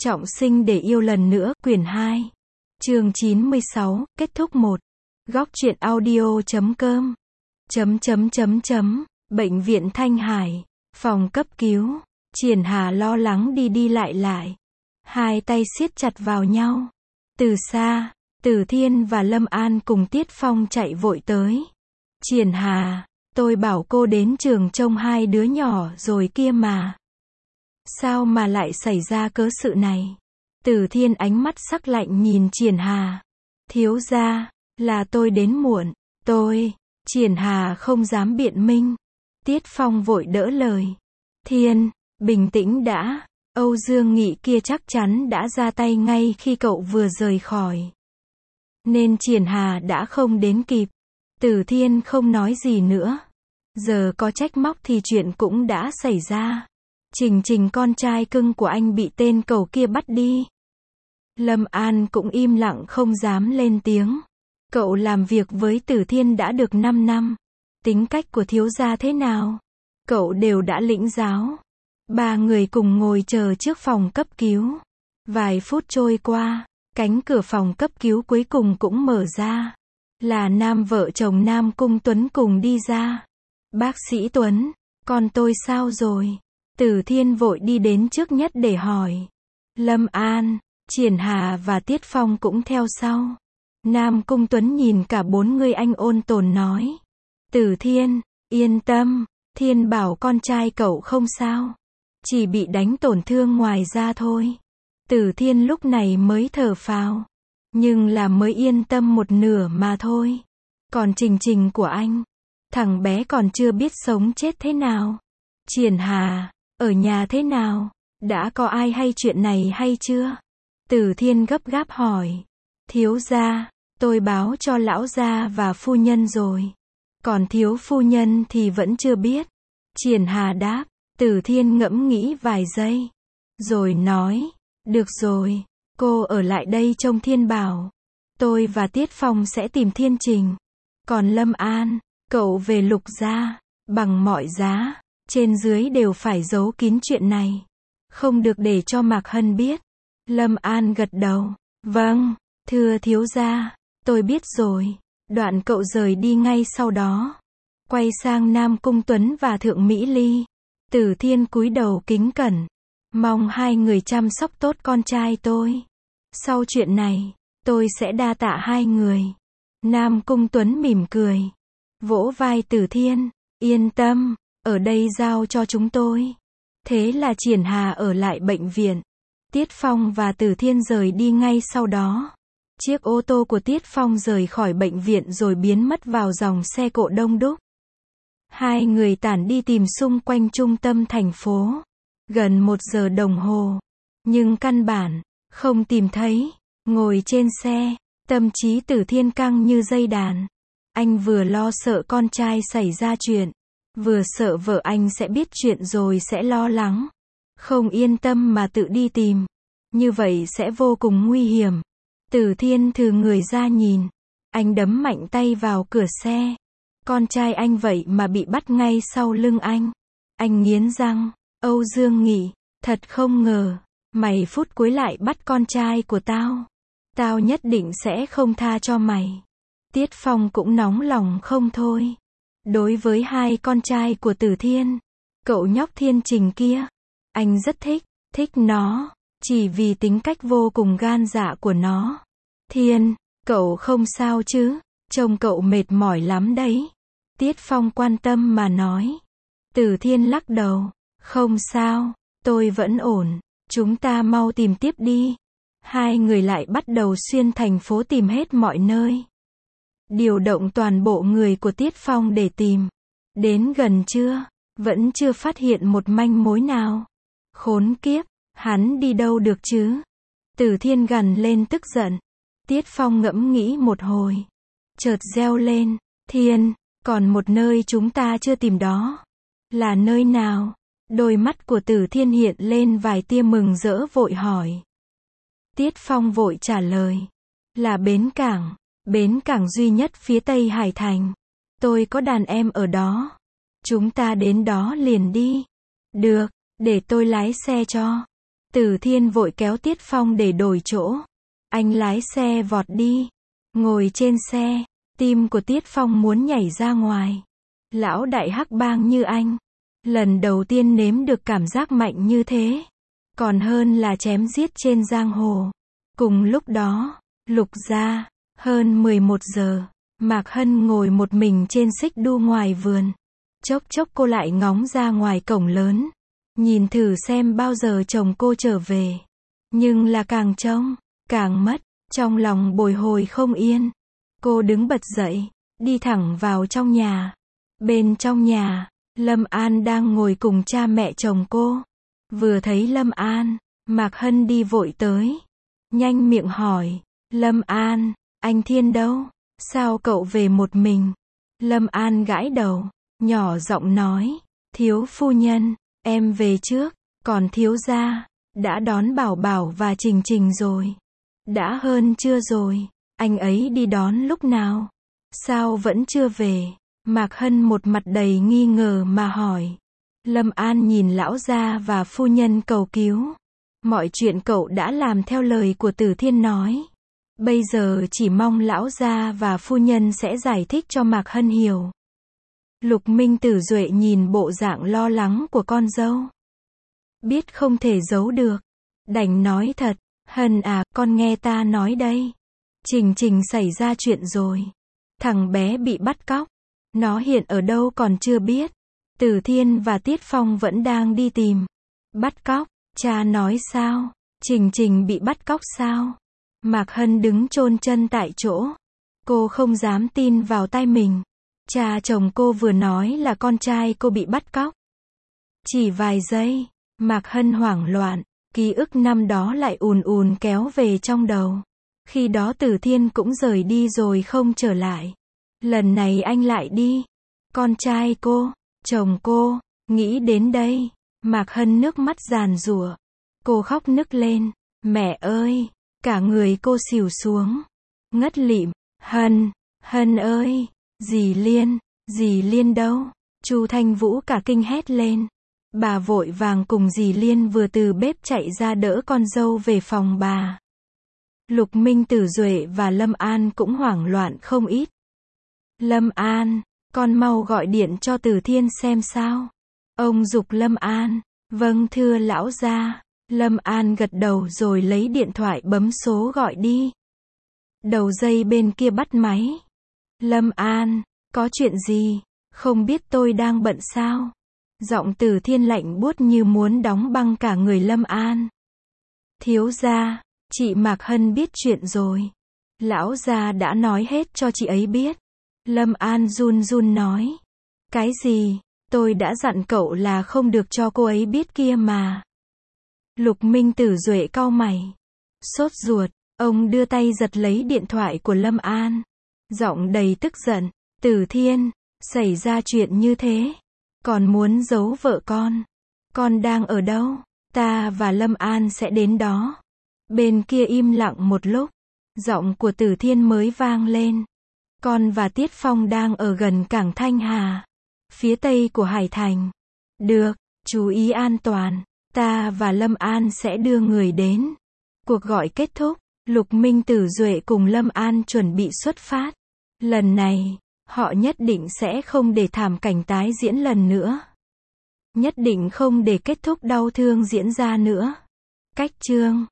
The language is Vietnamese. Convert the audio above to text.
Trọng sinh để yêu lần nữa, quyển 2. Chương 96, kết thúc 1. Góc truyện audio.com. Bệnh viện Thanh Hải. Phòng cấp cứu. Triển Hà lo lắng đi đi lại lại. Hai tay siết chặt vào nhau. Từ xa, Tử Thiên và Lâm An cùng Tiết Phong chạy vội tới. Triển Hà, tôi bảo cô đến trường trông hai đứa nhỏ rồi kia mà. Sao mà lại xảy ra cớ sự này? Tử Thiên ánh mắt sắc lạnh nhìn Triển Hà. Thiếu gia, là tôi đến muộn. Triển Hà không dám biện minh. Tiết Phong vội đỡ lời. Thiên, bình tĩnh đã. Âu Dương Nghị kia chắc chắn đã ra tay ngay khi cậu vừa rời khỏi. Nên Triển Hà đã không đến kịp. Tử Thiên không nói gì nữa. Giờ có trách móc thì chuyện cũng đã xảy ra. Trình con trai cưng của anh bị tên cẩu kia bắt đi. Lâm An cũng im lặng không dám lên tiếng. Cậu làm việc với Tử Thiên đã được 5 năm. Tính cách của thiếu gia thế nào? Cậu đều đã lĩnh giáo. Ba người cùng ngồi chờ trước phòng cấp cứu. Vài phút trôi qua, cánh cửa phòng cấp cứu cuối cùng cũng mở ra. Là nam vợ chồng Nam Cung Tuấn cùng đi ra. Bác sĩ Tuấn, con tôi sao rồi? Tử Thiên vội đi đến trước nhất để hỏi. Lâm An, Triển Hà và Tiết Phong cũng theo sau. Nam Cung Tuấn nhìn cả bốn người anh ôn tồn nói. Tử Thiên, yên tâm, Thiên bảo con trai cậu không sao. Chỉ bị đánh tổn thương ngoài da thôi. Tử Thiên lúc này mới thở phào. Nhưng là mới yên tâm một nửa mà thôi. Còn Trình của anh, thằng bé còn chưa biết sống chết thế nào. Triển Hà, ở nhà thế nào? Đã có ai hay chuyện này hay chưa? Tử Thiên gấp gáp hỏi. Thiếu gia, tôi báo cho lão gia và phu nhân rồi. Còn thiếu phu nhân thì vẫn chưa biết. Triển Hà đáp. Tử Thiên ngẫm nghĩ vài giây. Rồi nói. Được rồi, cô ở lại đây trông Thiên bảo. Tôi và Tiết Phong sẽ tìm Thiên Trình. Còn Lâm An, cậu về Lục gia. Bằng mọi giá, trên dưới đều phải giấu kín chuyện này. Không được để cho Mạc Hân biết. Lâm An gật đầu. Vâng, thưa thiếu gia, tôi biết rồi. Đoạn cậu rời đi ngay sau đó. Quay sang Nam Cung Tuấn và Thượng Mỹ Ly. Tử Thiên cúi đầu kính cẩn. Mong hai người chăm sóc tốt con trai tôi. Sau chuyện này, tôi sẽ đa tạ hai người. Nam Cung Tuấn mỉm cười. Vỗ vai Tử Thiên. Yên tâm, ở đây giao cho chúng tôi. Thế là Triển Hà ở lại bệnh viện. Tiết Phong và Tử Thiên rời đi ngay sau đó. Chiếc ô tô của Tiết Phong rời khỏi bệnh viện rồi biến mất vào dòng xe cộ đông đúc. Hai người tản đi tìm xung quanh trung tâm thành phố. Gần 1 giờ đồng hồ. Nhưng căn bản, không tìm thấy. Ngồi trên xe, tâm trí Tử Thiên căng như dây đàn. Anh vừa lo sợ con trai xảy ra chuyện. Vừa sợ vợ anh sẽ biết chuyện rồi sẽ lo lắng. Không yên tâm mà tự đi tìm. Như vậy sẽ vô cùng nguy hiểm. Tử Thiên thừ người ra nhìn. Anh đấm mạnh tay vào cửa xe. Con trai anh vậy mà bị bắt ngay sau lưng anh. Anh nghiến răng. Âu Dương Nghị, thật không ngờ. Mày phút cuối lại bắt con trai của tao. Tao nhất định sẽ không tha cho mày. Tiết Phong cũng nóng lòng không thôi. Đối với hai con trai của Tử Thiên, cậu nhóc Thiên Trình kia, anh rất thích nó, chỉ vì tính cách vô cùng gan dạ của nó. Thiên, cậu không sao chứ? Trông cậu mệt mỏi lắm đấy. Tiết Phong quan tâm mà nói. Tử Thiên lắc đầu. Không sao, tôi vẫn ổn. Chúng ta mau tìm tiếp đi. Hai người lại bắt đầu xuyên thành phố tìm hết mọi nơi. Điều động toàn bộ người của Tiết Phong để tìm. Đến gần trưa, vẫn chưa phát hiện một manh mối nào. Khốn kiếp, hắn đi đâu được chứ? Tử Thiên gằn lên tức giận. Tiết Phong ngẫm nghĩ một hồi. Chợt reo lên. Thiên, còn một nơi chúng ta chưa tìm đó. Là nơi nào? Đôi mắt của Tử Thiên hiện lên vài tia mừng rỡ vội hỏi. Tiết Phong vội trả lời. Là bến cảng. Bến cảng duy nhất phía Tây Hải Thành. Tôi có đàn em ở đó. Chúng ta đến đó liền đi. Được, để tôi lái xe cho. Từ Thiên vội kéo Tiết Phong để đổi chỗ. Anh lái xe vọt đi. Ngồi trên xe, tim của Tiết Phong muốn nhảy ra ngoài. Lão đại hắc bang như anh. Lần đầu tiên nếm được cảm giác mạnh như thế. Còn hơn là chém giết trên giang hồ. Cùng lúc đó, Lục gia, hơn 11 giờ, Mạc Hân ngồi một mình trên xích đu ngoài vườn. Chốc chốc cô lại ngóng ra ngoài cổng lớn. Nhìn thử xem bao giờ chồng cô trở về. Nhưng là càng trông, càng mất. Trong lòng bồi hồi không yên. Cô đứng bật dậy, đi thẳng vào trong nhà. Bên trong nhà, Lâm An đang ngồi cùng cha mẹ chồng cô. Vừa thấy Lâm An, Mạc Hân đi vội tới. Nhanh miệng hỏi, Lâm An, anh Thiên đâu? Sao cậu về một mình? Lâm An gãi đầu, nhỏ giọng nói, thiếu phu nhân, em về trước, còn thiếu gia, đã đón Bảo Bảo và Trình Trình rồi. Đã hơn trưa rồi, anh ấy đi đón lúc nào? Sao vẫn chưa về? Mạc Hân một mặt đầy nghi ngờ mà hỏi. Lâm An nhìn lão gia và phu nhân cầu cứu. Mọi chuyện cậu đã làm theo lời của Từ Thiên nói. Bây giờ chỉ mong lão gia và phu nhân sẽ giải thích cho Mạc Hân hiểu. Lục Minh Tử Duệ nhìn bộ dạng lo lắng của con dâu. Biết không thể giấu được. Đành nói thật, Hân à, con nghe ta nói đây. Trình Trình xảy ra chuyện rồi. Thằng bé bị bắt cóc. Nó hiện ở đâu còn chưa biết. Từ Thiên và Tiết Phong vẫn đang đi tìm. Bắt cóc, cha nói sao? Trình Trình bị bắt cóc sao? Mạc Hân đứng chôn chân tại chỗ. Cô không dám tin vào tai mình. Cha chồng cô vừa nói là con trai cô bị bắt cóc. Chỉ vài giây, Mạc Hân hoảng loạn, ký ức năm đó lại ùn ùn kéo về trong đầu. Khi đó Từ Thiên cũng rời đi rồi không trở lại. Lần này anh lại đi. Con trai cô, chồng cô, nghĩ đến đây, Mạc Hân nước mắt giàn giụa. Cô khóc nức lên, mẹ ơi, cả người cô xỉu xuống. Ngất lịm, Hân ơi, dì Liên đâu? Chu Thanh Vũ cả kinh hét lên. Bà vội vàng cùng dì Liên vừa từ bếp chạy ra đỡ con dâu về phòng bà. Lục Minh Tử Duệ và Lâm An cũng hoảng loạn không ít. Lâm An, con mau gọi điện cho Từ Thiên xem sao. Ông giục Lâm An. Vâng thưa lão gia. Lâm An gật đầu rồi lấy điện thoại bấm số gọi đi. Đầu dây bên kia bắt máy. Lâm An, có chuyện gì? Không biết tôi đang bận sao? Giọng Từ Thiên lạnh buốt như muốn đóng băng cả người Lâm An. Thiếu gia, chị Mạc Hân biết chuyện rồi. Lão gia đã nói hết cho chị ấy biết. Lâm An run run nói. Cái gì? Tôi đã dặn cậu là không được cho cô ấy biết kia mà. Lục Minh Tử Duệ cau mày. Sốt ruột, ông đưa tay giật lấy điện thoại của Lâm An. Giọng đầy tức giận. Từ Thiên, xảy ra chuyện như thế. Còn muốn giấu vợ con. Con đang ở đâu? Ta và Lâm An sẽ đến đó. Bên kia im lặng một lúc. Giọng của Từ Thiên mới vang lên. Con và Tiết Phong đang ở gần cảng Thanh Hà. Phía tây của Hải Thành. Được, chú ý an toàn. Ta và Lâm An sẽ đưa người đến. Cuộc gọi kết thúc. Lục Minh Tử Duệ cùng Lâm An chuẩn bị xuất phát. Lần này, họ nhất định sẽ không để thảm cảnh tái diễn lần nữa. Nhất định không để kết thúc đau thương diễn ra nữa. Cách chương